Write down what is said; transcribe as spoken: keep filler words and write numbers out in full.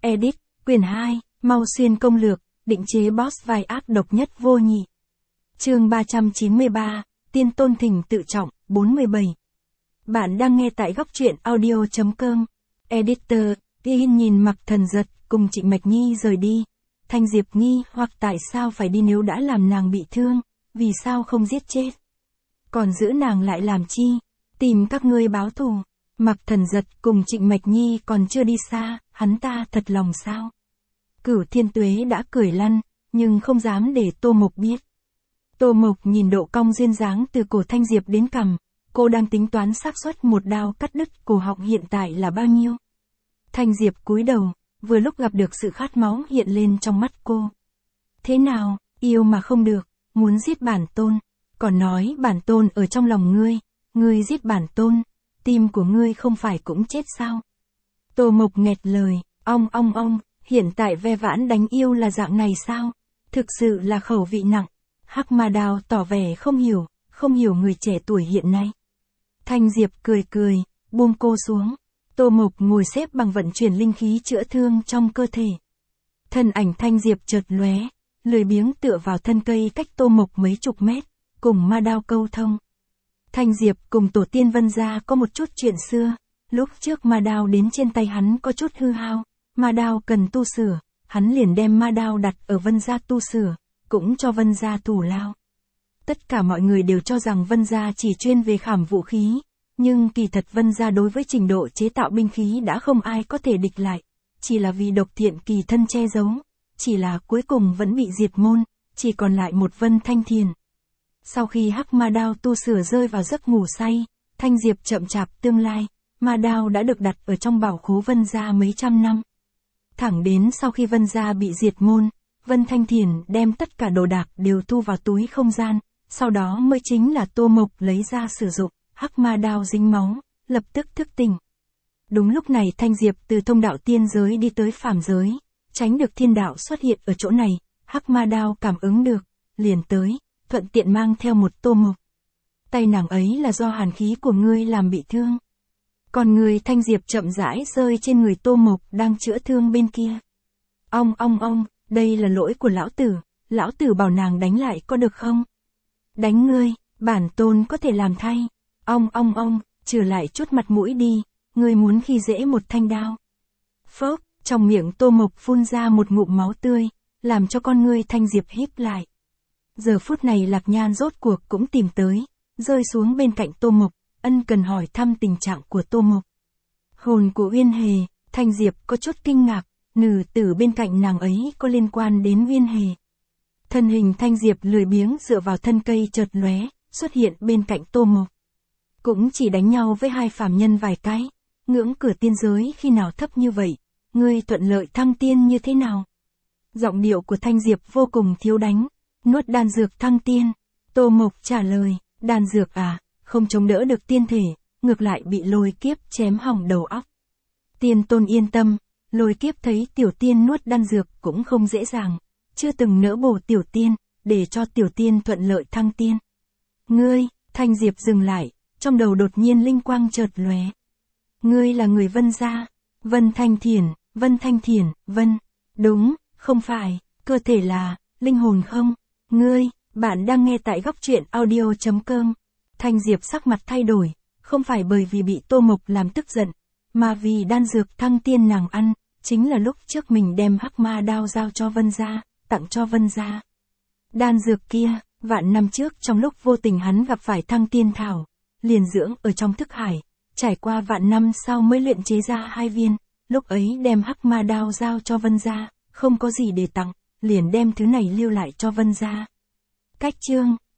Edit, quyển hai, Mau Xuyên công lược, định chế boss vai ác độc nhất vô nhị. Chương ba trăm chín mươi ba, Tiên tôn thỉnh tự trọng, bốn mươi bảy. Bạn đang nghe tại góc truyện audio chấm com. Editor, Yên nhìn Mạc Thần Giật cùng Trịnh Mạch Nhi rời đi. Thanh Diệp nghi hoặc tại sao phải đi nếu đã làm nàng bị thương, vì sao không giết chết. Còn giữ nàng lại làm chi, tìm các ngươi báo thù. Mạc Thần Giật cùng Trịnh Mạch Nhi còn chưa đi xa, hắn ta thật lòng sao. Cửu Thiên Tuế đã cười lăn, nhưng không dám để Tô Mộc biết. Tô Mộc nhìn độ cong duyên dáng từ cổ Thanh Diệp đến cằm, cô đang tính toán xác suất một đao cắt đứt cổ họng hiện tại là bao nhiêu. Thanh Diệp cúi đầu, vừa lúc gặp được sự khát máu hiện lên trong mắt cô. Thế nào, yêu mà không được, muốn giết bản tôn, còn nói bản tôn ở trong lòng ngươi, ngươi giết bản tôn, tim của ngươi không phải cũng chết sao? Tô Mộc nghẹt lời, ong ong ong, hiện tại ve vãn đánh yêu là dạng này sao? Thực sự là khẩu vị nặng. Hắc Ma Đao tỏ vẻ không hiểu, không hiểu người trẻ tuổi hiện nay. Thanh Diệp cười cười, buông cô xuống. Tô Mộc ngồi xếp bằng vận chuyển linh khí chữa thương trong cơ thể. Thân ảnh Thanh Diệp chợt lóe, lười biếng tựa vào thân cây cách Tô Mộc mấy chục mét, cùng Ma Đao câu thông. Thanh Diệp cùng tổ tiên Vân gia có một chút chuyện xưa, lúc trước Ma Đao đến trên tay hắn có chút hư hao, Ma Đao cần tu sửa, hắn liền đem Ma Đao đặt ở Vân gia tu sửa, cũng cho Vân gia thủ lao. Tất cả mọi người đều cho rằng Vân gia chỉ chuyên về khảm vũ khí, nhưng kỳ thật Vân gia đối với trình độ chế tạo binh khí đã không ai có thể địch lại, chỉ là vì độc thiện kỳ thân che giấu, chỉ là cuối cùng vẫn bị diệt môn, chỉ còn lại một Vân Thanh Thiền. Sau khi Hắc Ma Đao tu sửa rơi vào giấc ngủ say, Thanh Diệp chậm chạp tương lai, Ma Đao đã được đặt ở trong bảo khố Vân gia mấy trăm năm. Thẳng đến sau khi Vân gia bị diệt môn, Vân Thanh Thiền đem tất cả đồ đạc đều thu vào túi không gian, sau đó mới chính là Tô Mộc lấy ra sử dụng, Hắc Ma Đao dính máu, lập tức thức tỉnh. Đúng lúc này Thanh Diệp từ thông đạo tiên giới đi tới phàm giới, tránh được thiên đạo xuất hiện ở chỗ này, Hắc Ma Đao cảm ứng được, liền tới, thuận tiện mang theo một Tô Mộc. Tay nàng ấy là do hàn khí của ngươi làm bị thương. Còn người Thanh Diệp chậm rãi rơi trên người Tô Mộc đang chữa thương bên kia. Ong ong ong, đây là lỗi của lão tử, lão tử bảo nàng đánh lại có được không? Đánh ngươi, bản tôn có thể làm thay. Ong ong ong, trừ lại chút mặt mũi đi, ngươi muốn khi dễ một thanh đao. Phốc, trong miệng Tô Mộc phun ra một ngụm máu tươi, làm cho con ngươi Thanh Diệp híp lại. Giờ phút này Lạc Nhan rốt cuộc cũng tìm tới, rơi xuống bên cạnh Tô Mộc, ân cần hỏi thăm tình trạng của Tô Mộc. Hồn của Uyên Hề, Thanh Diệp có chút kinh ngạc, nữ tử bên cạnh nàng ấy có liên quan đến Uyên Hề. Thân hình Thanh Diệp lười biếng dựa vào thân cây chợt lóe, xuất hiện bên cạnh Tô Mộc. Cũng chỉ đánh nhau với hai phàm nhân vài cái, ngưỡng cửa tiên giới khi nào thấp như vậy, ngươi thuận lợi thăng tiên như thế nào? Giọng điệu của Thanh Diệp vô cùng thiếu đánh, nuốt đan dược thăng tiên. Tô Mộc trả lời, đan dược à, không chống đỡ được tiên thể, ngược lại bị lôi kiếp chém hỏng đầu óc. Tiên tôn yên tâm, lôi kiếp thấy tiểu tiên nuốt đan dược cũng không dễ dàng, chưa từng nỡ bổ tiểu tiên, để cho tiểu tiên thuận lợi thăng tiên. Ngươi, Thanh Diệp dừng lại, trong đầu đột nhiên linh quang chợt lóe. Ngươi là người Vân gia, Vân Thanh Thiền, Vân Thanh Thiền, Vân, đúng, không phải, cơ thể là, linh hồn không? Ngươi, bạn đang nghe tại góc truyện audio chấm com. Thanh Diệp sắc mặt thay đổi, không phải bởi vì bị Tô Mộc làm tức giận, mà vì đan dược thăng tiên nàng ăn, chính là lúc trước mình đem Hắc Ma Đao giao cho Vân gia, tặng cho Vân gia. Đan dược kia, vạn năm trước trong lúc vô tình hắn gặp phải thăng tiên thảo, liền dưỡng ở trong thức hải, trải qua vạn năm sau mới luyện chế ra hai viên, lúc ấy đem Hắc Ma Đao giao cho Vân gia, không có gì để tặng, liền đem thứ này lưu lại cho Vân gia. Cách chương